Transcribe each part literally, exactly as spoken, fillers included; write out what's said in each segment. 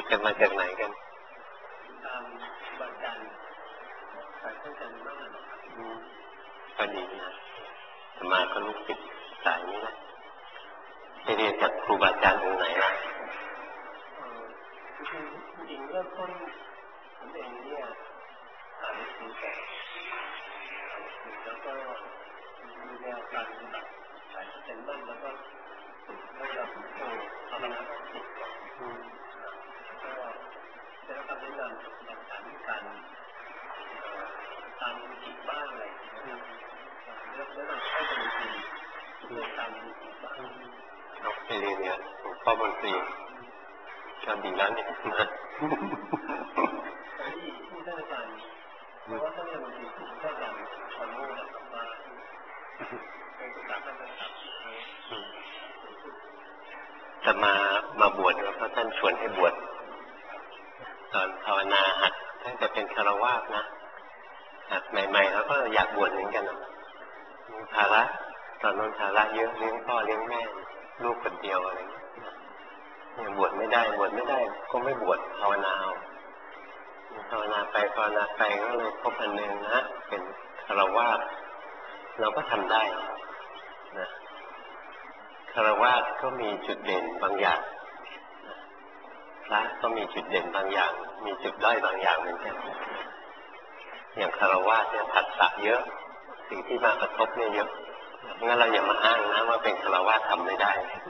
กันมาจากไหนกันตามบัญญัติสายท่านจันทร์มากก็ดีนะสมาก็ลูกศิษย์สายนี้นะไปเรียนจากครูบาอาจารย์องค์ไหนล่ะจริงๆเริ่มต้นผมเองเนี่ยอ่านหนังสือแต่แล้วก็มีแนวการปฏิบัติสายเซนมั่นแล้วก็แล้วก็โอ้ภาวนาจิตก็ได้รับคำแนะนำจากการการตามจิตบ้างอะไรแล้วแล้วเราใช้ดนตรีเพื่อตามจิตบ้างเราไปเรียนเนี่ยหลวงพ่อดนตรีก็ดีแล้วเนี่ยนะที่ที่ท่านอาจารย์เพราะว่าท่านอาจารย์ที่ท่านอาจารย์สอนรู้นะครับว่าเป็นภาษาท่านนะครับแต่มามาบวชเพราะท่านชวนให้บวชตอนภาวนาหัดตั้งแต่เป็นคฤหัสถ์นะหัดใหม่ๆแล้วก็อยากบวชเหมือนกันมีภาระตอนนั้นภาระเยอะเลี้ยงพ่อเลี้ยงแม่ลูกคนเดียวอะไรเนี่ยบวชไม่ได้บวชไม่ได้ก็ไม่บวชภาวนาภาวนาไปภาวนาไปก็เลยพบอันหนึ่งนะเป็นคฤหัสถ์เราก็ทำได้นะคฤหัสถ์ก็มีจุดเด่นบางอย่างพระก็มีจุดเด่นบางอย่างมีจุดด้อยบางอย่างเหมือนกันอย่างคฤหัสถ์เนี่ยผัสสะเยอะสิ่งที่มากระทบเนี่ยเยอะงั้นเราอย่ามาอ้างนะว่าเป็นคฤหัสถ์ทำไม่ได้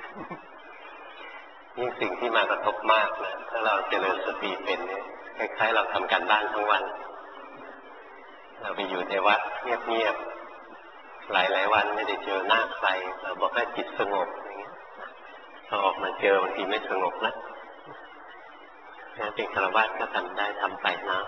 ยิ่งสิ่งที่มากระทบมากนะถ้าเราเจริญสติเป็นเนี่ยคล้ายๆเราทำการบ้านทั้งวันเราไปอยู่ในวัดเงียบๆหลายๆวันไม่ได้เจอหน้าใครเราบอกให้จิตสงบอย่างเงี้ยพอออกมาเจอบางทีไม่สงบนะงั้นเป็นคฤหัสถ์ก็ทำได้ทำไปนะ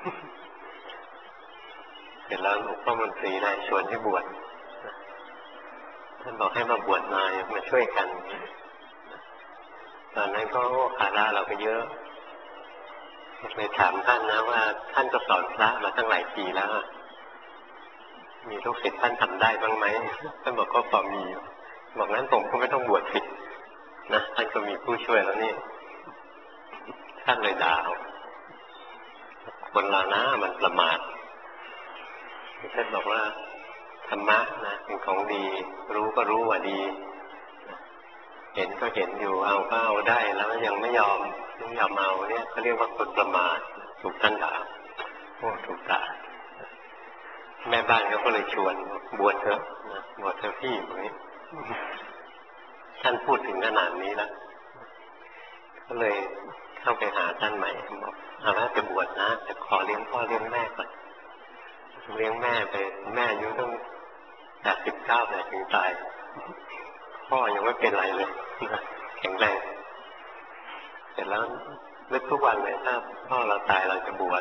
เสร็จแล้วหลวงพ่อมนตรีได้ชวนให้บวชท่านบอกให้มาบวชมามาช่วยกันตอนนั้นก็ภาระเราก็เยอะเลยถามท่านนะว่าท่านก็สอนพระมาตั้งหลายปีแล้วมีลูกศิษย์ท่านทำได้บ้างไหมท่านบอกก็พอมีบอกงั้นผมก็ไม่ต้องบวชสินะท่านก็มีผู้ช่วยแล้วนี่ท่านเลยด่าคนเรานะมันประมาทท่านบอกว่าธรรมะนะเป็นของดีรู้ก็รู้ว่าดีเห็นก็เห็นอยู่เอาก็เอาได้แล้วยังไม่ยอมไม่ยอมเอาเนี่ยเขาเรียกว่าคนประมาทถูกท่านด่าโอ้ถูกด่าแม่บ้านเขาก็เลยชวนบวชเถอะนะบวชเถอะพี่อย่างนี้ท่านพูดถึงขนาดนี้แล้วก็เลยเข้าไปหาท่านใหม่บอกเอาละจะบวชนะแต่ขอเลี้ยงพ่อเลี้ยงแม่ก่อนเลี้ยงแม่ไปแม่อายุตั้งแปดสิบเก้าแต่ถึงตายพ่อยังไม่เป็นไรเลยแข็งแรงเสร็จแล้วนึกทุกวันเลยถ้าพ่อเราตายเราจะบวช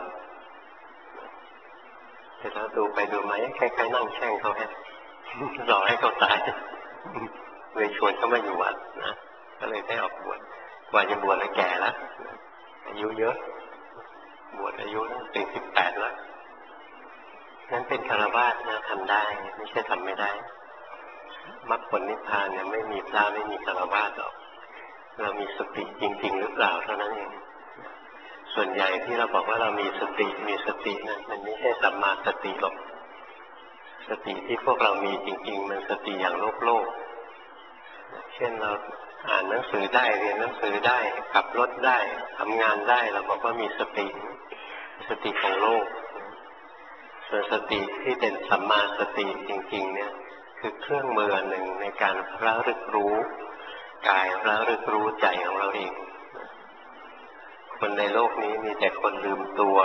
เสร็จแล้วดูไปดูมาคล้ายๆนั่งแช่งเขาแค่รอให้เขาตายเลยชวนเขามาอยู่วัดนะก็เลยได้ออกบวชกว่าจะบวชแล้วแก่แล้วอายุเยอะบวชอายุสี่สิบแปดแล้วนั้นเป็นคฤหัสถ์นะทำได้ไม่ใช่ทำไม่ได้มรรคผลนิพพานเนี่ยไม่มีพระไม่มีคฤหัสถ์หรอกเรามีสติจริงๆหรือเปล่าเท่านั้นเองส่วนใหญ่ที่เราบอกว่าเรามีสติมีสตินะมันไม่ใช่สัมมาสติหรอกสติที่พวกเรามีจริงๆมันสติอย่างโลกโลกเช่นเราอ่านหนังสือได้เรียนหนังสือได้ขับรถได้ทำงานได้เราบอกว่ามีสติสติของโลกส่วนสติที่เป็นสัมมาสติจริงๆเนี่ยคือเครื่องมือหนึ่งในการระลึกรู้กายระลึกรู้ใจของเราเองคนในโลกนี้มีแต่คนลืมตัว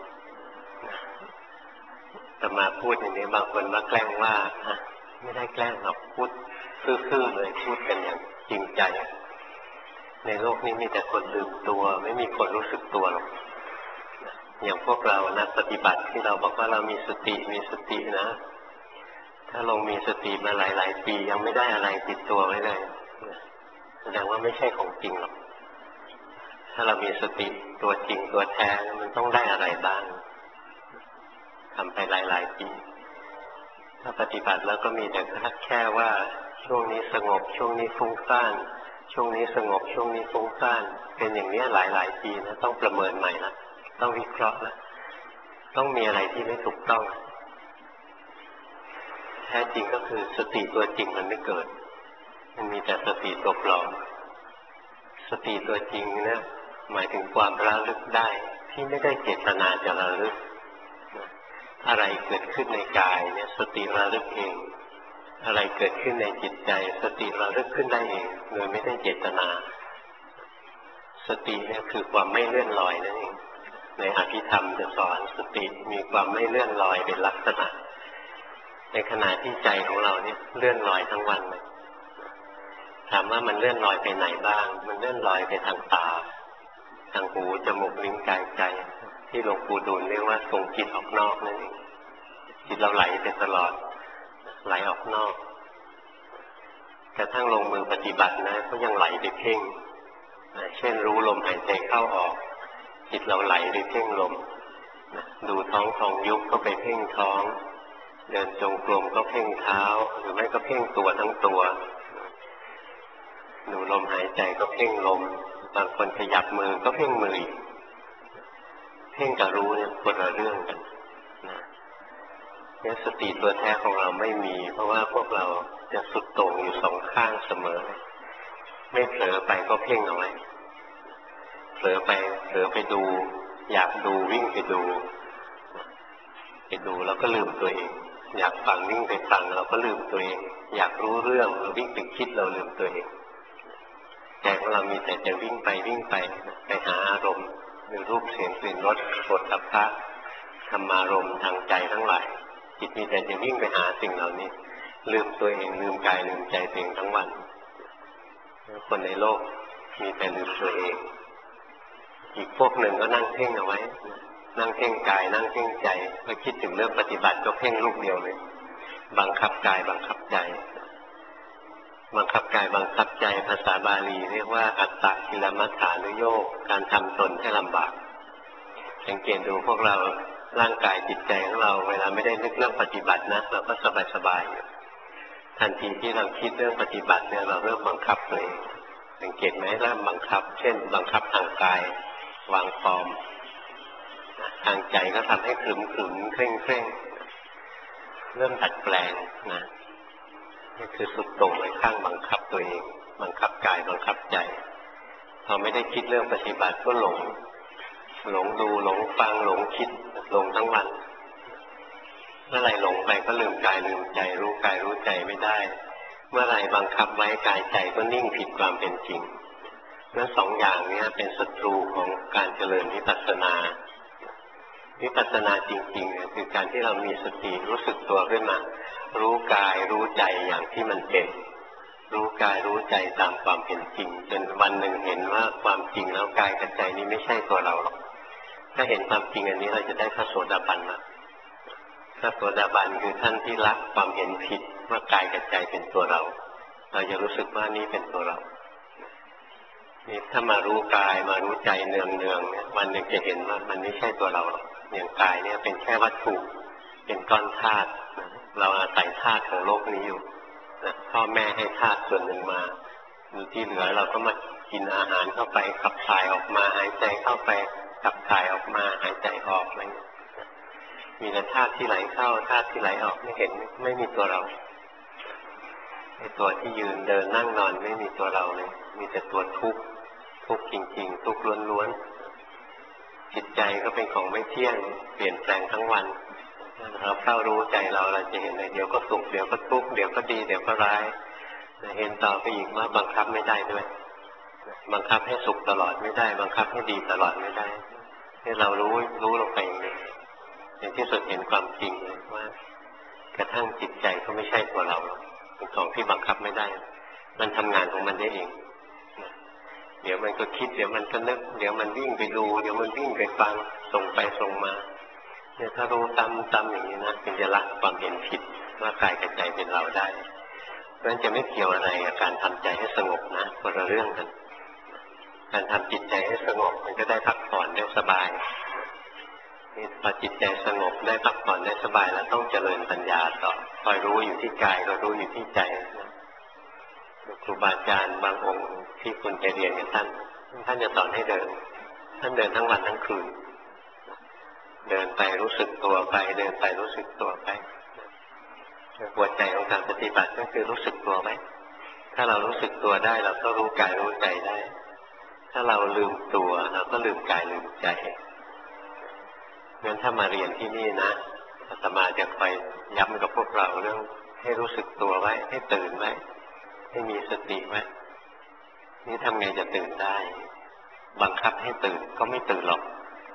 แต่มาพูดอย่างนี้บางคนมาแกล้งว่าไม่ได้แกล้งหรอกพูดซื่อๆเลยพูดกันอย่างจริงใจในโลกนี้มีแต่คนลืมตัวไม่มีคนรู้สึกตัวหรอกอย่างพวกเรานักปฏิบัติที่เราบอกว่าเรามีสติมีสตินะถ้าลงมีสติมาหลายๆปียังไม่ได้อะไรติดตัวไว้เลยแสดงว่าไม่ใช่ของจริงหรอกถ้าเรามีสติตัวจริงตัวแท้มันต้องได้อะไรบ้างทำไปหลายๆปีถ้าปฏิบัติแล้วก็มีแต่แค่ว่าช่วงนี้สงบช่วงนี้ฟุ้งซ่านช่วงนี้สงบช่วงนี้ฟุ้งซ่านเป็นอย่างนี้หลายๆปีนะต้องประเมินใหม่ละต้องวิเคราะห์ละต้องมีอะไรที่ไม่ถูกต้องแท้จริงก็คือสติตัวจริงมันไม่เกิดมันมีแต่สติตัวปลอมสติตัวจริงเนี่ยหมายถึงความระลึกได้ที่ไม่ได้เจตนาจะระลึกอะไรเกิดขึ้นในกายเนี่ยสติระลึกเองอะไรเกิดขึ้นในจิตใจสติระลึกขึ้นได้เองโดยไม่ได้เจตนาสติเนี่ยคือความไม่เลื่อนลอยนั่นเองในอภิธรรมจะสอนสติมีความไม่เลื่อนลอยเป็นลักษณะในขณะที่ใจของเราเนี่ยเลื่อนลอยทั้งวันเลยถามว่ามันเลื่อนลอยไปไหนบ้างมันเลื่อนลอยไปทางตาทางหูจมูกลิ้นกายใจที่หลวงปู่ดูลเรียกว่าส่งจิตออกนอกนั่นเองจิตเราไหลไปตลอดไหลออกนอกกระทั่งลงมือปฏิบัตินะก็ยังไหลไปเพ่งเช่นรู้ลมหายใจเข้าออกจิตเราไหลไปเพ่งลมดูท้องทองยุบก็ไปเพ่งท้องเดินจงกรมก็เพ่งเท้าหรือไม่ก็เพ่งตัวทั้งตัวดูลมหายใจก็เพ่งลมบางคนขยับมือก็เพ่งมืออีกเพ่งกับรู้เนี่ยคนละเรื่องกันนะเนี่ยสติตัวแท้ของเราไม่มีเพราะว่าพวกเราจะสุดโต่งอยู่สองข้างเสมอไม่เผลอไปก็เพ่งเอาไว้เผลอไปเผลอไปดูอยากดูวิ่งไปดูไปดูแล้วก็ลืมตัวเองอยากฟังวิ่งไปฟังเราก็ลืมตัวเองอยากรู้เรื่องเราวิ่งไปคิดเราลืมตัวเองใจของเรามีแต่จะวิ่งไปวิ่งไปไปหาอารมณ์หรือรูปเสียงกลิ่นรสโผฏฐัพพะธรรมารมณ์ทางใจทั้งหลายจิตมีแต่จะวิ่งไปหาสิ่งเหล่านี้ลืมตัวเองลืมกายลืมใจตัวเองทั้งวันคนในโลกมีแต่ลืมตัวเองอีกพวกหนึ่งก็นั่งเพ่งเอาไว้นั่งเพ่งกายนั่งเพ่งใจเมื่อคิดถึงเรื่องปฏิบัติก็เพ่งลูกเดียวเลยบังคับกายบังคับใจบังคับกายบังคับใจภาษาบาลีเรียกว่าอัตตกิลมัฏฐานุโยคการทำตนให้ลำบากสังเกตดูพวกเราร่างกายจิตใจของเราเวลาไม่ได้นึกเรื่องปฏิบัตินะเราก็สบายๆอยู่ทันทีที่เราคิดเรื่องปฏิบัติเนี่ยเราเริ่มบังคับตัวเองสังเกตไหมเริ่มบังคับเช่นบังคับทางกายวางฟอร์มทางใจก็ทำให้ขรึมขรึมเคร่งเคร่งเริ่มดัดแปลงนะนี่คือสุดโต่งในข้างบังคับตัวเองบังคับกายบังคับใจพอไม่ได้คิดเรื่องปฏิบัติก็หลงหลงดูหลงฟังหลงคิดหลงทั้งวันเมื่อไหร่หลงไปก็ลืมกายลืมใจรู้กายรู้ใจไม่ได้เมื่อไหร่บังคับไว้กายใจก็นิ่งผิดความเป็นจริงนั่นสองอย่างนี้เป็นศัตรูของการเจริญวิปัสสนาวิปัสสนาจริงๆเนี่ยคือการที่เรามีสติรู้สึกตัวขึ้นมารู้กายรู้ใจอย่างที่มันเป็นรู้กายรู้ใจตามความเป็นจริงจนวันหนึ่งเห็นว่าความจริงแล้วกายกับใจนี้ไม่ใช่ตัวเราหรอกถ้าเห็นความจริงอันนี้เราจะได้พระโสดาบันนะพระโสดาบันคือท่านที่ละความเห็นผิดว่ากายกับใจเป็นตัวเราเราจะรู้สึกว่านี่เป็นตัวเรานี่ถ้ามารู้กายมารู้ใจเนืองเนืองเนี่ยวันหนึ่งจะเห็นว่ามันไม่ใช่ตัวเราหรอกอย่างกายเนี่ยเป็นแค่วัตถุเป็นก้อนธาตุเราอาศัยธาตุของโลกนี้อยู่นะพ่อแม่ให้ธาตุส่วนหนึ่งมาที่เหลือเราก็มากินอาหารเข้าไปขับถ่ายออกมาหายใจเข้าไปขับถ่ายออกมาหายใจออกอะไรมีแต่ธาตุที่ไหลเข้าธาตุที่ไหลออกไม่เห็นไม่มีตัวเราไอ้ตัวที่ยืนเดินนั่งนอนไม่มีตัวเราเลยมีแต่ตัวทุกข์ทุกข์จริงๆทุกข์ล้วนๆจิตใจก็เป็นของไม่เที่ยงเปลี่ยนแปลงทั้งวันเราเฝ้ารู้ใจเราเราจะเห็นเลยเดี๋ยวก็สุขเดี๋ยวก็ทุกข์เดี๋ยวก็ดีเดี๋ยวก็ร้ายเห็นต่อไปอีกว่าบังคับไม่ได้ด้วยบังคับให้สุขตลอดไม่ได้บังคับให้ดีตลอดไม่ได้ให้เรารู้รู้ลงไปอย่างนี้อย่างที่สุดเห็นความจริงเลยว่ากระทั่งจิตใจก็ไม่ใช่ตัวเราเป็นของที่บังคับไม่ได้มันทำงานของมันได้เองเดี๋ยวมันก็คิดเดี๋ยวมันก็นึกเดี๋ยวมันวิ่งไปดูเดี๋ยวมันวิ่งไปฟังส่งไปส่งมาเนี่ยถ้ารู้ตามตามอย่างนี้นะถึงจะละความเห็นผิดว่ากายกับใจเป็นเราได้เพราะฉะนั้นจะไม่เกี่ยวอะไรกับการทำใจให้สงบนะคนละเรื่องกันการทำจิตใจให้สงบมันก็ได้พักผ่อนได้สบายพอจิตใจสงบได้พักผ่อนได้สบายแล้วต้องเจริญปัญญาต่อคอยรู้อยู่ที่กายก็รู้อยู่ที่ใจครูบาอาจารย์บางองค์ที่คุณไปเรียนกับท่านท่านจะสอนให้เดินท่านเดินทั้งวันทั้งคืนเดินไปรู้สึกตัวไปเดินไปรู้สึกตัวไปหัวใจของการปฏิบัติก็คือรู้สึกตัวไหมถ้าเรารู้สึกตัวได้เราก็รู้กายรู้ใจได้ถ้าเราลืมตัวเราก็ลืมกายลืมใจงั้นถ้ามาเรียนที่นี่นะอาตมาจะคอยย้ำกับพวกเราเรื่องให้รู้สึกตัวไว้ให้ตื่นไว้ให้มีสติไว้นี่ทำไงจะตื่นได้บังคับให้ตื่นก็ไม่ตื่นหรอก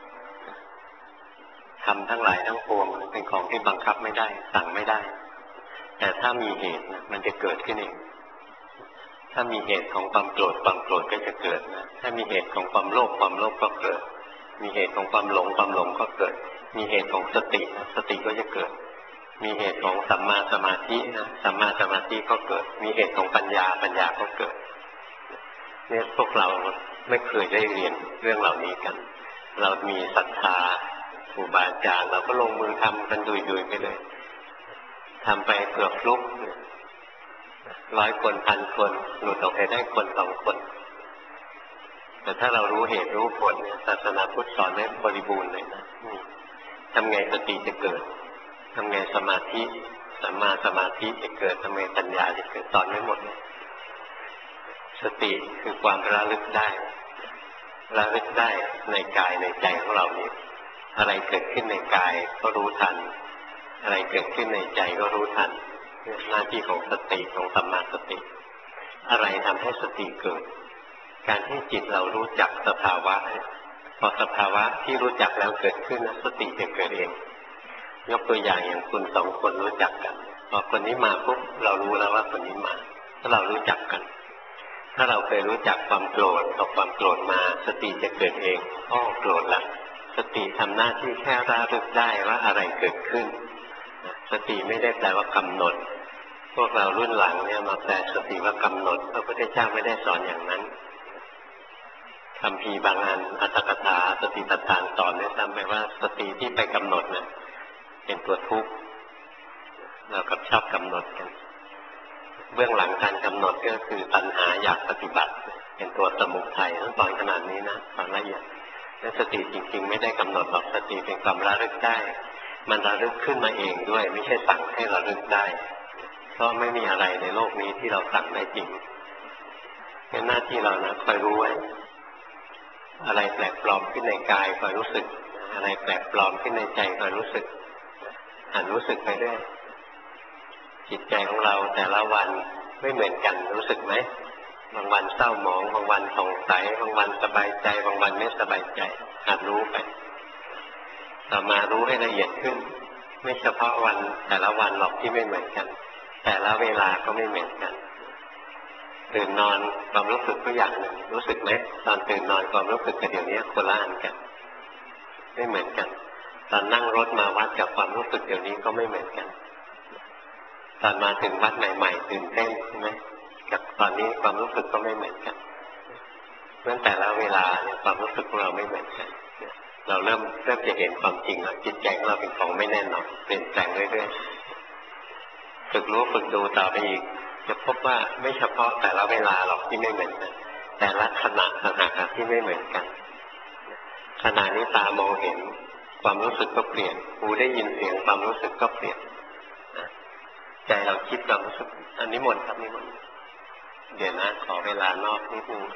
ทำทั้งหลายทั้งปวงเป็นของที่บังคับไม่ได้สั่งไม่ได้แต่ถ้ามีเหตุนะมันจะเกิดขึ้นเองถ้ามีเหตุของความโกรธความโกรธก็จะเกิดนะถ้ามีเหตุของความโลภความโลภก็เกิดมีเหตุของความหลงความหลงก็เกิดมีเหตุของสติสติก็จะเกิดมีเหตุของสัมมาสมาธินะสัมมาสมาธิก็เกิดมีเหตุของปัญญาปัญญาก็เกิดเนี่ยพวกเราไม่เคยได้เรียนเรื่องเหล่านี้กันเรามีศรัทธาครูบาอาจารย์เราก็ลงมือทำกันดุยๆไปเลยทำไปเกือบฟลุกร้อยคนพันคนหลุดออกไปได้คนสองคนแต่ถ้าเรารู้เหตุรู้ผลเนี่ยศาสนาพุทธสอนได้บริบูรณ์เลยนะทำไงสติจะเกิดทำไงสมาธิสัมมาสมาธิจะเกิดทำไงปัญญาจะเกิดสอนไม่หมดเลยสติคือความระลึกได้ระลึกได้ในกายในใจของเรานี้อะไรเกิดขึ้นในกายก็รู้ทันอะไรเกิดขึ้นในใจก็รู้ทันหน้าที่ของสติของสัมมาสติอะไรทำให้สติเกิดการที่จิตเรารู้จักสภาวะพอสภาวะที่รู้จักแล้วเกิดขึ้นนะสติจะเกิดเองยกตัวอย่างอย่างคุณสองคนรู้จักกันพอคนนี้มาปุ๊บเรารู้แล้วว่าคนนี้มาถ้าเรารู้จักกันถ้าเราเคยรู้จักความโกรธพอความโกรธมาสติจะเกิดเองอ้อโกรธละสติทำหน้าที่แค่ระลึกได้ว่าอะไรเกิดขึ้นสติไม่ได้แปลว่ากำหนดพวกเรารุ่นหลังเนี่ยมาแปลสติว่ากำหนดพระพุทธเจ้าไม่ได้สอนอย่างนั้นคำพีบางอันอัตถกถาสติปัฏฐานสอนเนี่ยทำไปว่าสติที่ไปกำหนดเนี่ยเป็นตัวทุกข์เรากับชอบกำหนดกันเบื้องหลังการกำหนดก็คือตัณหาอยากปฏิบัติเป็นตัวสมุทัยทั้งตอนขนาดนี้นะตอนละเอียดและสติจริงๆไม่ได้กำหนดหรอกสติเป็นความระลึกได้มันระลึกขึ้นมาเองด้วยไม่ใช่สั่งให้ระลึกได้เพราะไม่มีอะไรในโลกนี้ที่เราสั่งได้จริงเป็นหน้าที่เรานะคอยรู้ไว้อะไรแปลกปลอมขึ้นในกายคอยรู้สึกอะไรแปลกปลอมขึ้นในใจคอยรู้สึกหันรู้สึกไปเรื่อยจิตใจของเราแต่ละวันไม่เหมือนกันรู้สึกไหมบางวันเศร้าหมองบางวันผ่องใสบางวันสบายใจบางวันไม่สบายใจหัดรู้ไปต่อมารู้ให้ละเอียดขึ้นไม่เฉพาะวันแต่ละวันหรอกที่ไม่เหมือนกันแต่ละเวลาก็ไม่เหมือนกันตื่นนอนความรู้สึกก็อย่างหนึ่งรู้สึกไหมตอนตื่นนอนความรู้สึกกับเดี๋ยวนี้คนละอันกันไม่เหมือนกันตอนนั่งรถมาวัดกับความรู้สึกเดี๋ยวนี้ก็ไม่เหมือนกันตอนมาถึงวัดใหม่ๆตื่นเต้นใช่ไหมกับตอนนี้ความรู้สึกก็ไม่เหมือนกันเพราะแต่ละเวลาเนี่ยความรู้สึกของเราไม่เหมือนกันเราเริ่มเริ่มจะเห็นความจริงแล้วจิตใจของเราเป็นของไม่แน่นอนเปลี่ยนแปลงเรื่อยๆฝึกรู้ฝึกดูต่อไปอีกจะพบว่าไม่เฉพาะแต่ละเวลาหรอกที่ไม่เหมือนกันแต่ละขณะต่างหากที่ไม่เหมือนกันขณะนี้ตามองเห็นความรู้สึกก็เปลี่ยนหูได้ยินเสียงความรู้สึกก็เปลี่ยนใจเราคิดความรู้สึกอันนี้หมดครับนี่หมดเดี๋ยวนะขอเวลานอกนิดนึง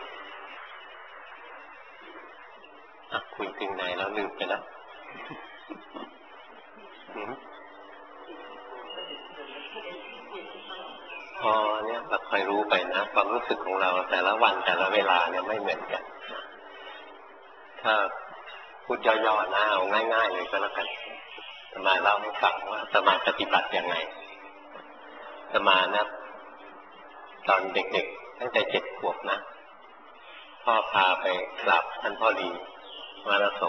อ่ะคุยถึงไหนแล้วลืมไปแล้วพอเนี่ยเราคอยรู้ไปนะความรู้สึกของเราแต่ละวันแต่ละเวลาเนี่ยไม่เหมือนกันถ้าพูดย่อๆนะเอาง่ายๆเลยก็แล้วกันอาตมาเล่าให้ฟังว่าอาตมาปฏิบัติยังไงอาตมานะตอนเด็กๆตั้งแต่เจ็ดขวบนะพ่อพาไปกราบท่านพ่อดีวารโส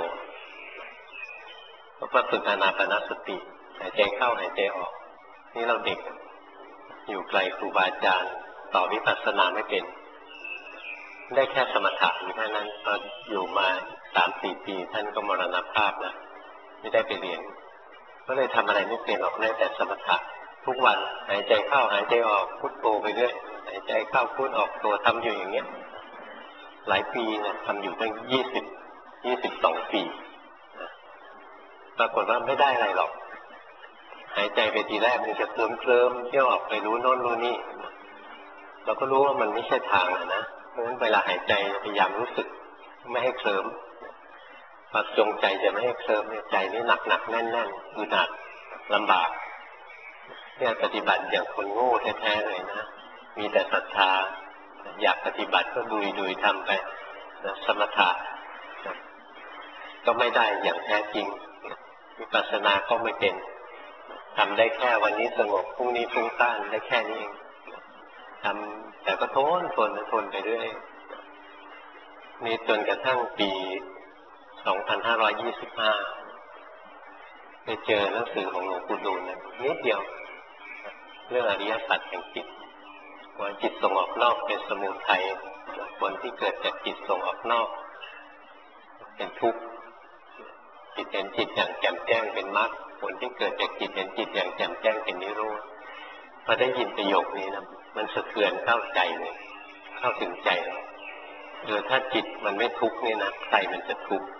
แล้วก็ฝึกอานาปานสติหายใจเข้าหายใจออกนี่เราเด็กอยู่ไกลครูบาอาจารย์ต่อวิปัสสนาไม่เป็นได้แค่สมถะอยู่แค่นั้นพออยู่มาสามสี่ปีท่านก็มรณภาพแล้วไม่ได้ไปเรียนก็เลยทำอะไรไม่เป็นหรอกได้แต่สมถะทุกวันหายใจเข้าหายใจออกพุทโธไปเรื่อยหายใจเข้าพุทออกตัวทำอยู่อย่างเงี้ยหลายปีนะทำอยู่ตั้งยี่สิบยี่สิบสองปีปรากฏว่าไม่ได้อะไรหรอกหายใจไปทีแรกมันจะเคลิ้มเคลิ้มเที่ยวออกไปรู้โน่นรู้นี่เราก็รู้ว่ามันไม่ใช่ทางนะเพราะฉะนั้นเวลาหายใจพยายามรู้สึกไม่ให้เคลิ้มพอจงใจจะไม่ให้เคลิ้มเนี่ยใจนี่หนักหนักแน่นแน่นอึดอัดลำบากเนี่ยปฏิบัติอย่างคนโง่แท้ๆเลยนะมีแต่ศรัทธาอยากปฏิบัติก็ดุยดุยทำไปสมถะก็ไม่ได้อย่างแท้จริงวิปัสสนาก็ไม่เป็นทำได้แค่วันนี้สงบพรุ่งนี้ฟุ้งซ่านได้แค่นี้เองทำแต่ก็ทนทนทนไปเรื่อยนี่จนกระทั่งปีสองพันห้าร้อยยี่สิบห้าไปเจอหนังสือของหลวงปู่ดูลนะนิดเดียวเรื่องอริยสัจแห่งจิตว่าจิตส่งออกนอกเป็นสมุทัยผลที่เกิดจากจิตส่งออกนอกเป็นทุกข์จิตเห็นจิตอย่างแจ่มแจ้งเป็นมรรคผลที่เกิดจากจิตเห็นจิตอย่างแจ่มแจ้งเป็นนิโรธพอได้ยินประโยคนี้นะมันสะเทือนเข้าใจเลยเข้าถึงใจเออถ้าจิตมันไม่ทุกข์นี่นะใจมันจะทุกข์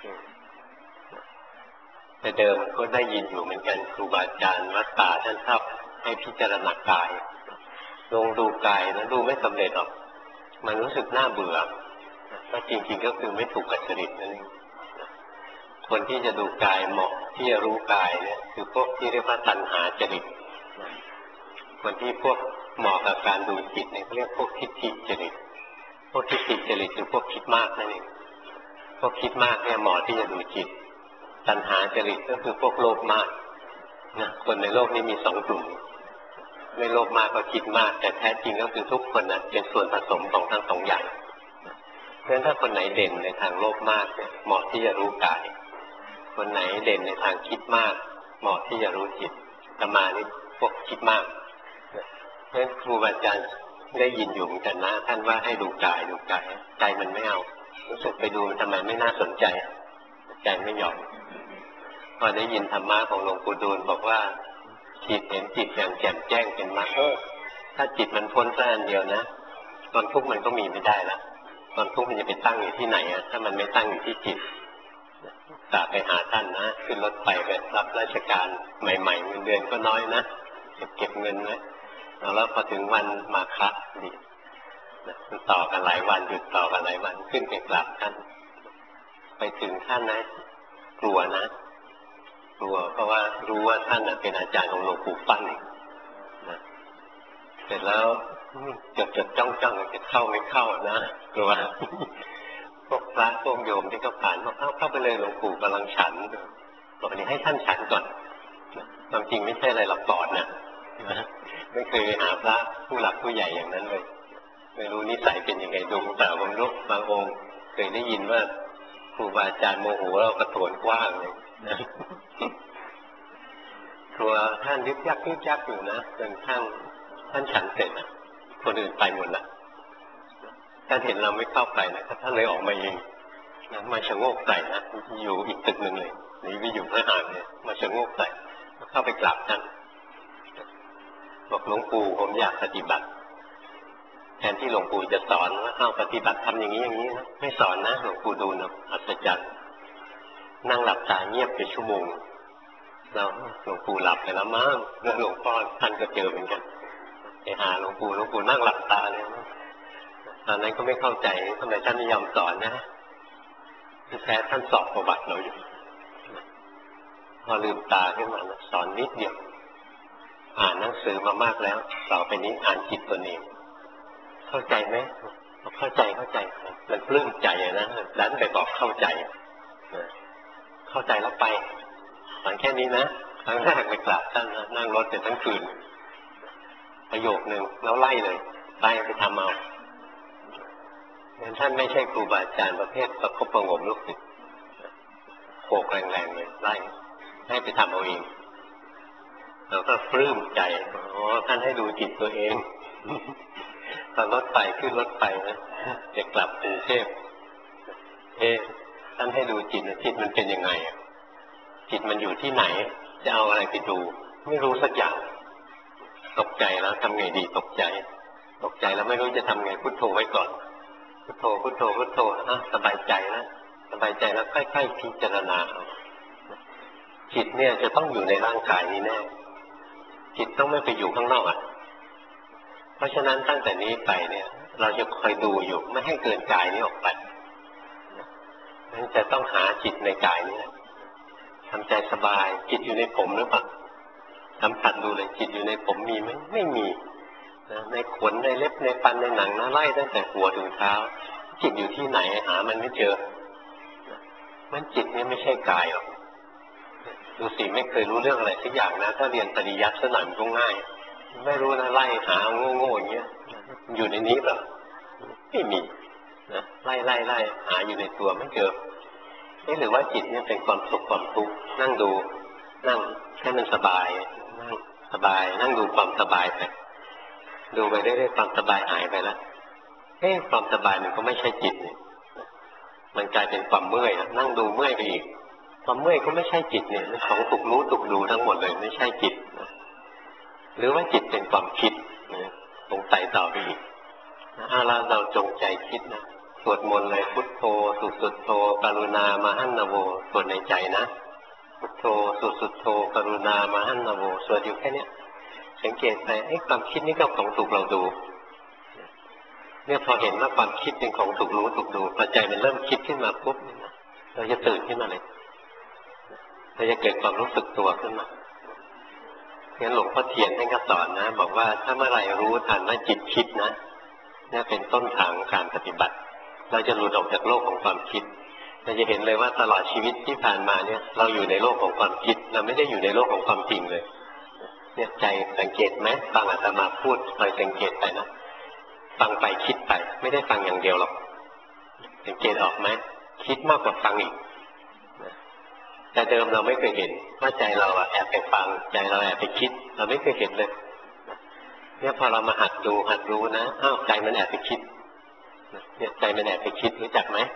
แต่เดิมก็ได้ยินอยู่เหมือนกันครูบาอาจารย์วัดป่าท่านชอบให้พิจารณากายลงดูกายนะดูไม่สำเร็จหรอกมันรู้สึกน่าเบื่อก็จริงๆก็คือไม่ถูกกับจริตนั่นเองคนที่จะดูกายเหมาะที่จะรู้กายเนี่ยคือพวกที่เรียกว่าตัณหาจริตคนที่พวกเหมาะกับการดูจิตเนี่ยเรียกพวกทิฏฐิจริตพวกทิฏฐิจริตคือพวกคิดมากนั่นเองพวกคิดมากเนี่ยเหมาะที่จะดูจิตตัณหาจริตก็คือพวกโลภมากนะคนในโลกนี้มีสองกลุ่มไม่โลภมากก็คิดมากแต่แท้จริงก็คือทุกคนนะเป็นส่วนผสมของทั้งสองอย่างเพราะฉะนั้นถ้าคนไหนเด่นในทางโลภมากเนี่ยเหมาะที่จะรู้กายคนไหนเด่นในทางคิดมากเหมาะที่จะรู้จิตอาตมานี่พวกคิดมากเพราะฉะนั้นครูบาอาจารย์ได้ยินอยู่เหมือนกันนะท่านว่าให้ดูกายดูกายใจมันไม่เอารู้สึกไปดูทำไมไม่น่าสนใจใจไม่ยอมพอได้ยินธรรมะของหลวงปู่ดูลบอกว่าจิตเห็นจิตอย่างแจ่มแจ้งเป็นมรรคถ้าจิตมันพ้นแค่อันเดียวนะตอนทุกข์มันก็มีไม่ได้ละตอนทุกข์มันจะไปตั้งอยู่ที่ไหนอะถ้ามันไม่ตั้งอยู่ที่จิตตาไปหาท่านนะขึ้นรถไฟไปรับราชการใหม่ๆเงินเดือนก็น้อยนะเก็บเก็บเงินไว้แล้วพอถึงวันมาฆะดิมันต่อกันหลายวันหยุดต่อกันหลายวันขึ้นไปกราบท่านไปถึงท่านนะกลัวนะกลัวเพราะว่ารู้ว่าท่านเป็นอาจารย์ของหลวงปู่ปั้นนะเสร็จแล้วจดจดจ้องจ้องจะเข้าไม่เข้านะกลัวพวกพระพวกโยมที่เขาผ่านบอกเข้าเข้าไปเลยหลวงปู่กำลังฉันบอกนี้ให้ท่านฉันก่อนความจริงไม่ใช่อะไรหรอกก่อนนะไม่เคยหาพระผู้หลักผู้ใหญ่อย่างนั้นเลยไม่รู้นิสัยเป็นยังไงดูแต่บางรูปบางองค์เคยได้ยินว่าครูบาอาจารย์โมโหเรากระโถนกว้างเลยนะครัวท่านยึกยักยึกยักอยู่นะจนท่านท่านฉันเสร็จนะคนอื่นไปหมดละท่านเห็นเราไม่เข้าไปนะท่านเลยออกมาเองนะมาชะโงกใส่นะอยู่อีกตึกหนึ่งเลยนี่ไปอยู่ข้างห่างเนี่ยมาชะโงกใส่เข้าไปกราบท่านบอกหลวงปู่ผมอยากปฏิบัติแทนที่หลวงปู่จะสอนว่าเอาปฏิบัติทำอย่างนี้อย่างนี้นะไม่สอนนะหลวงปู่ดูนะอัศจรรย์นั่งหลับตาเงียบไปชั่วโมงเราหลวงปู่หลับไปแล้วมั้งแล้วหลวงพ่อท่านก็เจอเหมือนกันไปหาหลวงปู่หลวงปู่นั่งหลับตาเลยตอนนั้นก็ไม่เข้าใจทำไมท่านไม่ยอมสอนนะคือแท้ท่านสอบประวัติเราอยู่พอลืมตาขึ้นมาสอนนิดเดียวอ่านหนังสือมามากแล้วต่อไปนี้อ่านจิตตัวเองเข้าใจไหมเข้าใจเข้าใจมันปลื้มใจนะดันไปบอกเข้าใจเข้าใจแล้วไปสอนแค่นี้นะครั้งแรกไปกราบท่านนะนั่งรถเป็นทั้งคืนประโยคนึงแล้วไล่เลยไล่ไปทำเอาท่านไม่ใช่ครูบาอาจารย์ประเภทประคบประงมลูกศิษย์โขกแรงๆเลยไล่ให้ไปทำเอาเองเราก็ปลื้มใจอ๋อท่านให้ดูจิตตัวเองตอนรถไฟขึ้นรถไฟนะจะกลับกรุงเทพเอ๊ะท่านให้ดูจิตจิตมันเป็นยังไงจิตมันอยู่ที่ไหนจะเอาอะไรไปดูไม่รู้สักอย่างตกใจแล้วทำไงดีตกใจตกใจแล้วไม่รู้จะทำไงพุทโธไว้ก่อนพุทโธพุทโธพุทโธอ่ะสบายใจแล้วสบายใจแล้วค่อยๆพิจารณาจิตเนี่ยจะต้องอยู่ในร่างกายนี้แน่จิตต้องไม่ไปอยู่ข้างนอกอ่ะเพราะฉะนั้นตั้งแต่นี้ไปเนี่ยเราจะคอยดูอยู่ไม่ให้เกินกายนี้ออกไปนั้นจะต้องหาจิตในกายนี้ทำใจสบายจิตอยู่ในผมหรือเปล่าสัมผัสดูเลยจิตอยู่ในผมมีไหมไม่มีนะในขนในเล็บในฟันในหนังนะไล่ตั้งแต่หัวถึงเท้าจิตอยู่ที่ไหนหามันไม่เจอมันจิตนี่ไม่ใช่กายหรอกดูสิไม่เคยรู้เรื่องอะไรสักอย่างนะถ้าเรียนปริยัติสนามก็ง่ายไม่รู้นะไล่หาโง่ๆอย่างเงี้ยอยู่ในนี้เหรอไม่มีนะไล่ไล่ไล่หาอยู่ในตัวไม่เจอนี่หรือว่าจิตเนี่ยเป็นความสุขความทุกข์นั่งดูนั่งให้มันสบายนั่งสบายนั่งดูความสบายไปดูไปเรื่อยๆความสบายหายไปแล้วเฮ้ความสบายมันก็ไม่ใช่จิตเนี่ยมันกลายเป็นความเมื่อยนั่งดูเมื่อยไปอีกความเมื่อยก็ไม่ใช่จิตเนี่ยของถูกรู้ถูกดูทั้งหมดเลยไม่ใช่จิตหรือว่าจิตเป็นความคิดสงสัยต่อไปอีกอาเราเราจงใจคิดนะสวดมนต์เลยพุทโธสุสุโธกรุณา มหันนโวสวดในใจนะพุทโธสุสุโธกรุณา มหันนโวสวดอยู่แค่นี้สังเกตไปไอ้ความคิดนี่ก็ของถูกเราดูเนี่ยพอเห็นว่าความคิดเป็นของถูกรู้ถูกดูพอใจมันเริ่มคิดขึ้นมาปุ๊บเราจะตื่นขึ้นมาเลยเราจะเกิดความรู้สึกตัวขึ้นมางั้นหลวงพ่อเทียนท่านก็สอนนะบอกว่าถ้าเมื่อไหร่รู้ทันว่าจิตคิดนะนี่เป็นต้นทางการปฏิบัติเราจะหลุดออกจากโลกของความคิดเราจะเห็นเลยว่าตลอดชีวิตที่ผ่านมาเนี่ยเราอยู่ในโลกของความคิดเราไม่ได้อยู่ในโลกของความจริงเลยเนี่ยใจสังเกตไหมฟังอาตมาพูดคอยสังเกตไปนะฟังไปคิดไปไม่ได้ฟังอย่างเดียวหรอกสังเกตออกไหมคิดมากกว่าฟังอีกแต่เดิมเราไม่เคยเห็นว่าใจเราแอบไปฟังใจเราแอบไปคิดเราไม่เคยเห็นเลยเนี่ยพอเรามาหัดดูหัดรู้นะอ้าวใจมันแอบไปคิดเนี่ยใจมันแอบไปคิดรู้จักไหม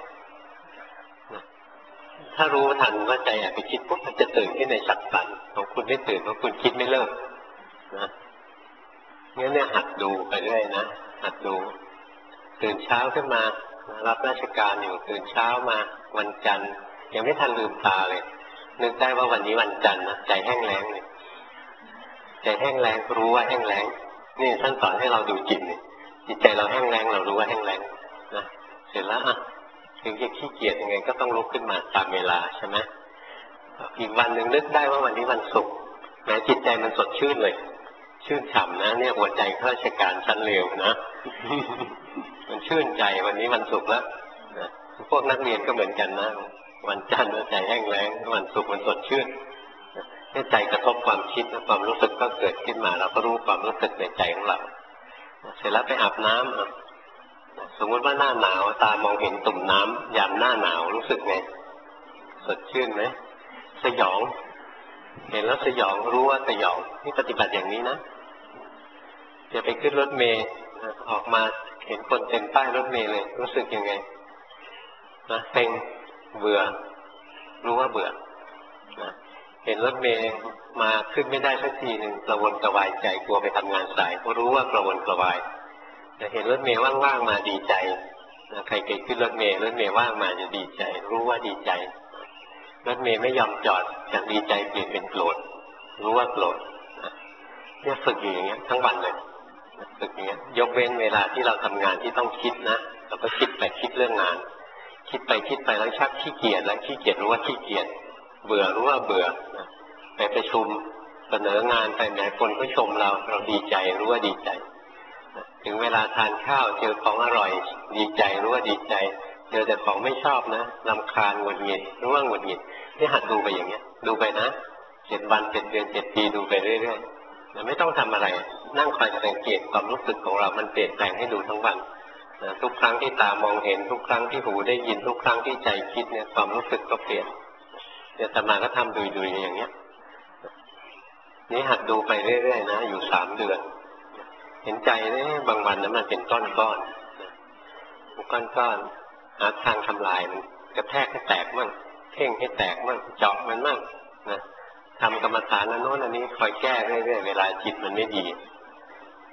ถ้ารู้ทันว่าใจแอบไปคิดปุ๊บมันจะตื่นขึ้นในฉับพลันของคุณไม่ตื่นเพราะคุณคิดไม่เลิกนะงั้นเนี่ยหัดดูไปเรื่อยนะหัดดูตื่นเช้าขึ้นมารับราชการอยู่ตื่นเช้ามาวันจันทร์ยังไม่ทันลืมตาเลยนึกได้ว่าวันนี้วันจันทร์นะใจแห้งแล้งเลยใจแห้งแล้งรู้ว่าแห้งแล้งนี่ท่านสอนให้เราดูจิตนี่จิตใจเราแห้งแล้งเรารู้ว่าแห้งแล้งนะเสร็จแล้วอ่ะถึงจะขี้เกียจยังไงก็ต้องลุกขึ้นมาตามเวลาใช่ไหมอีกวันหนึ่งนึกได้ว่าวันนี้วันศุกร์แม้จิตใจมันสดชื่นเลยชื่นฉ่ำนะเนี่ยหัวใจข้าราชการชั้นเลวนะมันชื่นใจวันนี้วันศุกร์แล้วพวกนักเรียนก็เหมือนกันนะวันจันทร์ใจแห้งแล้งวันศุกร์มันสดชื่นเนี่ยใจกระทบความคิดแล้วความรู้สึกก็เกิดขึ้นมาเราก็รู้ความรู้สึกในใจของเราเสร็จแล้วไปอาบน้ำสมมติว่าหน้าหนาวตามองเห็นตุ่มน้ำยามหน้าหนาวรู้สึกไงสดชื่นไหมสยองเห็นแล้วสยองรู้ว่าสยองนี่ปฏิบัติอย่างนี้นะอย่าไปขึ้นรถเมล์ออกมาเห็นคนเต็มป้ายรถเมล์เลยรู้สึกยังไงนะเซ็งเบื่อรู้ว่าเบื่อนะเห็นรถเมล์มาขึ้นไม่ได้สักทีหนึ่งกระวนกระวายใจกลัวไปทำงานสายก็รู้ว่ากระวนกระวายแต่เห็นรถเมล์ว่างๆมาดีใจนะใครเคยขึ้นรถเมล์รถเมล์ว่างมาจะดีใจรู้ว่าดีใจรถเมล์ไม่ยอมจอดจากดีใจเปลี่ยนเป็นโกรธรู้ว่าโกรธเนี่ยฝึกอยู่อย่างเงี้ยทั้งวันเลยฝึกอย่างเงี้ยยกเว้นเวลาที่เราทำงานที่ต้องคิดนะเราก็คิดไปคิดเรื่องงานคิดไปคิดไปแล้วชักขี้เกียจแล้วขี้เกียจรู้ว่าขี้เกียจเบื่อรู้ว่าเบื่อไปประชุมเสนองานไปไหนคนก็ชมเราเราดีใจรู้ว่าดีใจถึงเวลาทานข้าวเจอของอร่อยดีใจรู้ว่าดีใจเจอแต่ของไม่ชอบนะรำคาญหงุดหงิดรู้ว่าหงุดหงิดนี่หัดดูไปอย่างเงี้ยดูไปนะเจ็ดวันเจ็ดเดือนเจ็ดปีดูไปเรื่อยๆเราไม่ต้องทำอะไรนั่งคอยสังเกตความรู้สึกของเรามันเปลี่ยนแปลงให้ดูทั้งวันทุกครั้งที่ตามองเห็นทุกครั้งที่หูได้ยินทุกครั้งที่ใจคิดเนี่ยความรู้สึกก็เปลี่ยนเดี๋ยวอาตมาก็ทำดูๆอย่างเงี้ยนี่หัดดูไปเรื่อยๆนะอยู่สามเดือนเห็นใจเนี่ยบางวันนั้นมันเป็นก้อนก้อนก้อนก้อนหาทางทำลายมันกระแทกให้แตกมั่งเพ่งให้แตกมั่งเจาะมันมั่งนะทำกรรมฐานอันโน้นอันนี้คอยแก้เรื่อยๆเวลาจิตมันไม่ดี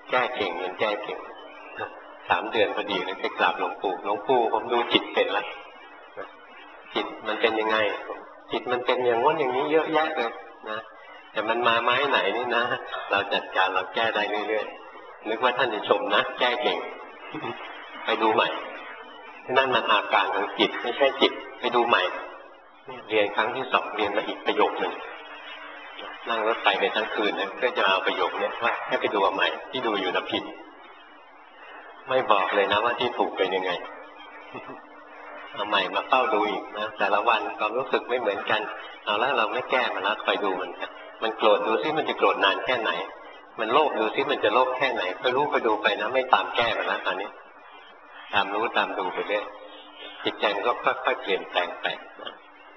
แก้เก่งมันแก้เก่งสามเดือนพอดีเลยไปกราบหลวงปู่หลวงปู่ผมดูจิตเป็นแล้วจิตมันเป็นยังไงจิตมันเป็นอย่างง้นอย่างนี้เยอะแยะเลยนะแต่มันมาไม้ไหนนี่นะเราจัดการเราแก้ได้เรื่อยๆนึกว่าท่านจะชมนะแก้เก่งไปดูใหม่นั่นมันอาการของจิตไม่ใช่จิตไปดูใหม่เรียนครั้งที่สองเรียนมาอีกประโยคหนึ่งนั่งรถไฟไปทั้งคืนนะก็จะเอาประโยคนี้ว่าให้ไปดูใหม่ที่ดูอยู่นะผิดไม่บอกเลยนะว่าที่ถูกเป็นยังไงเอาใหม่มาเฝ้าดูอีกนะแต่ละวันความรู้สึกไม่เหมือนกันเอาแล้วเราไม่แก้มันแล้วคอยดูมันกันมันโกรธดูซิมันจะโกรธนานแค่ไหนมันโลภดูซิมันจะโลภแค่ไหนไปรู้ไปดูไปนะไม่ตามแก้มันนะตอนนี้ตามรู้ตามดูไปเรื่อยจิตใจมันก็ค่อยๆเปลี่ยนแปลงไปนะ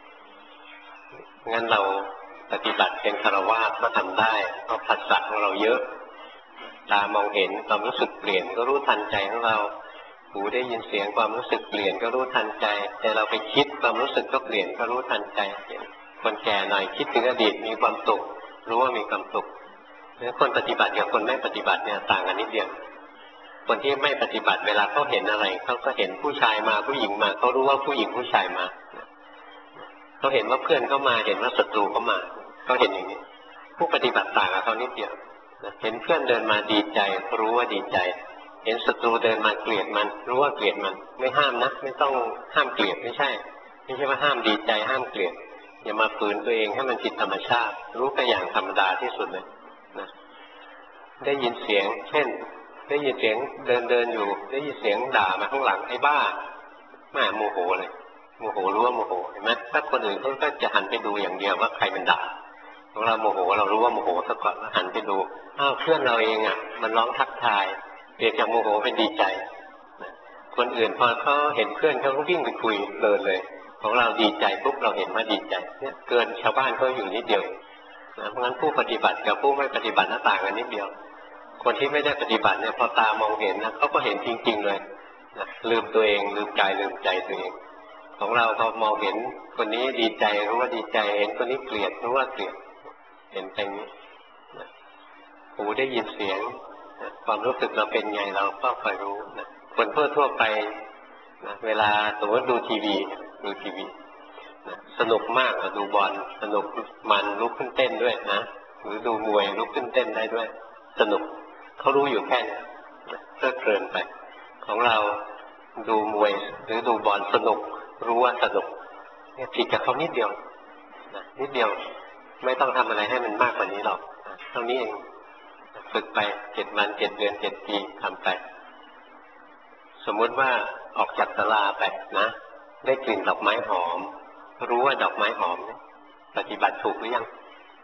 งั้นเราปฏิบัติเป็นฆราวาสก็ทำได้เพราะผัสสะของเราเยอะตามองเห็นความรู้สึกเปลี่ยนก็รู้ทันใจของเราหูได้ยินเสียงความรู้สึกเปลี่ยนก็รู้ทันใจแต่เราไปคิดความรู้สึกก็เปลี่ยนก็รู้ทันใจคนแก่หน่อยคิดถึงอดีตมีความสุขรู้ว่ามีความสุขคนปฏิบัติกับคนไม่ปฏิบัติเนี่ยต่างกันนิดเดียวคนที่ไม่ปฏิบัติเวลาเขาเห็นอะไรเขาก็เห็นผู้ชายมาผู้หญิงมาเขารู้ว่าผู้หญิงผู้ชายมาเขาเห็นว่าเพื่อนเขามาเห็นว่าศัตรูเขามาเขาเห็นอย่างนี้ผู้ปฏิบัติต่างกับเขานิดเดียวเห็นเพื่อนเดินมาดีใจรู้ว่าดีใจเห็นศัตรูเดินมาเกลียดมันรู้ว่าเกลียดมันไม่ห้ามนะไม่ต้องห้ามเกลียดไม่ใช่ไม่ใช่ว่าห้ามดีใจห้ามเกลียดอย่ามาฝืนตัวเองให้มันผิดธรรมชาติรู้ไปอย่างธรรมดาที่สุดเลยนะได้ยินเสียงเช่นได้ยินเสียงเดินเดินอยู่ได้ยินเสียงด่ามาข้างหลังไอ้บ้าแม่โมโหเลยโมโหรู้ว่าโมโหเห็นไหมถ้าคนอื่นเขาก็จะหันไปดูอย่างเดียวว่าใครเป็นด่าของเราโมโหเรารู้ว่าโมโหซะก่อนหันไปดูอ้าวเพื่อนเราเองอ่ะมันร้องทักทายเปลี่ยนจากโมโหเป็นดีใจคนอื่นพอเขาเห็นเพื่อนเขาก็วิ่งไปคุยเพลินเลยของเราดีใจปุ๊บเราเห็นว่าดีใจเนี่ยเกินชาวบ้านเขาอยู่นิดเดียวนะเพราะงั้นผู้ปฏิบัติกับผู้ไม่ปฏิบัติหน้าต่างกันนิดเดียวคนที่ไม่ได้ปฏิบัติเนี่ยพอตามองเห็นนะเขาก็เห็นจริงๆเลยนะลืมตัวเองลืมกายลืมใจตัวเองของเราพอมองเห็นคนนี้ดีใจรู้ว่าดีใจเห็นคนนี้เกลียดรู้ว่าเกลียดเห็นอย่างนี้หูได้ยินเสียงความรู้สึกเราเป็นไงเราก็คอยรู้นะคนทั่วทั่วไปนะเวลาสมมติดูทีวีดูทีวีนะสนุกมากดูบอลสนุกมันลุกขึ้นเต้นด้วยนะหรือดูมวยลุกขึ้นเต้นได้ด้วยสนุกเขารู้อยู่แค่นี้เพลิดเพลินไปของเราดูมวยหรือดูบอลสนุกรู้ว่าสนุกเนี่ยผิดกับเขานิดเดียวนะนิดเดียวไม่ต้องทำอะไรให้มันมากกว่านี้หรอกเท่านี้เองฝึกไปเจ็ดวันเจ็ดเดือนเจ็ดปีทำไปสมมติว่าออกจากศาลาไปนะได้กลิ่นดอกไม้หอมรู้ว่าดอกไม้หอมปฏิบัติถูกหรือยัง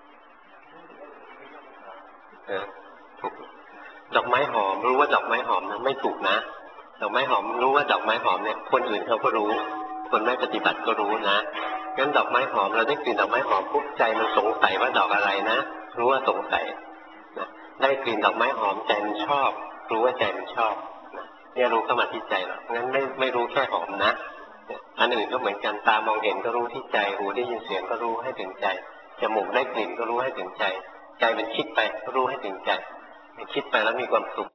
เออถูกดอกไม้หอมรู้ว่าดอกไม้หอมนะไม่ถูกนะดอกไม้หอมรู้ว่าดอกไม้หอมเนี่ยคนอื่นเขาก็รู้คนไม่ปฏิบัติก็รู้นะงั้นดอกไม้หอมเราได้กลิ่นดอกไม้หอมปุ๊บใจมันสงสัยว่าดอกอะไรนะรู้ว่าสงสัยนะได้กลิ่นดอกไม้หอมใจมันชอบรู้ว่าใจมันชอบนะเนี่ยรู้เข้ามาที่ใจเรางั้นไม่ไม่รู้แค่หอมนะอันอื่นก็เหมือนกันตามองเห็นก็รู้ที่ใจหูได้ยินเสียงก็รู้ให้ถึงใจจมูกได้กลิ่นก็รู้ให้ถึงใจใจมันคิดไปก็รู้ให้ถึงใจมันคิดไปแล้วมีความสุข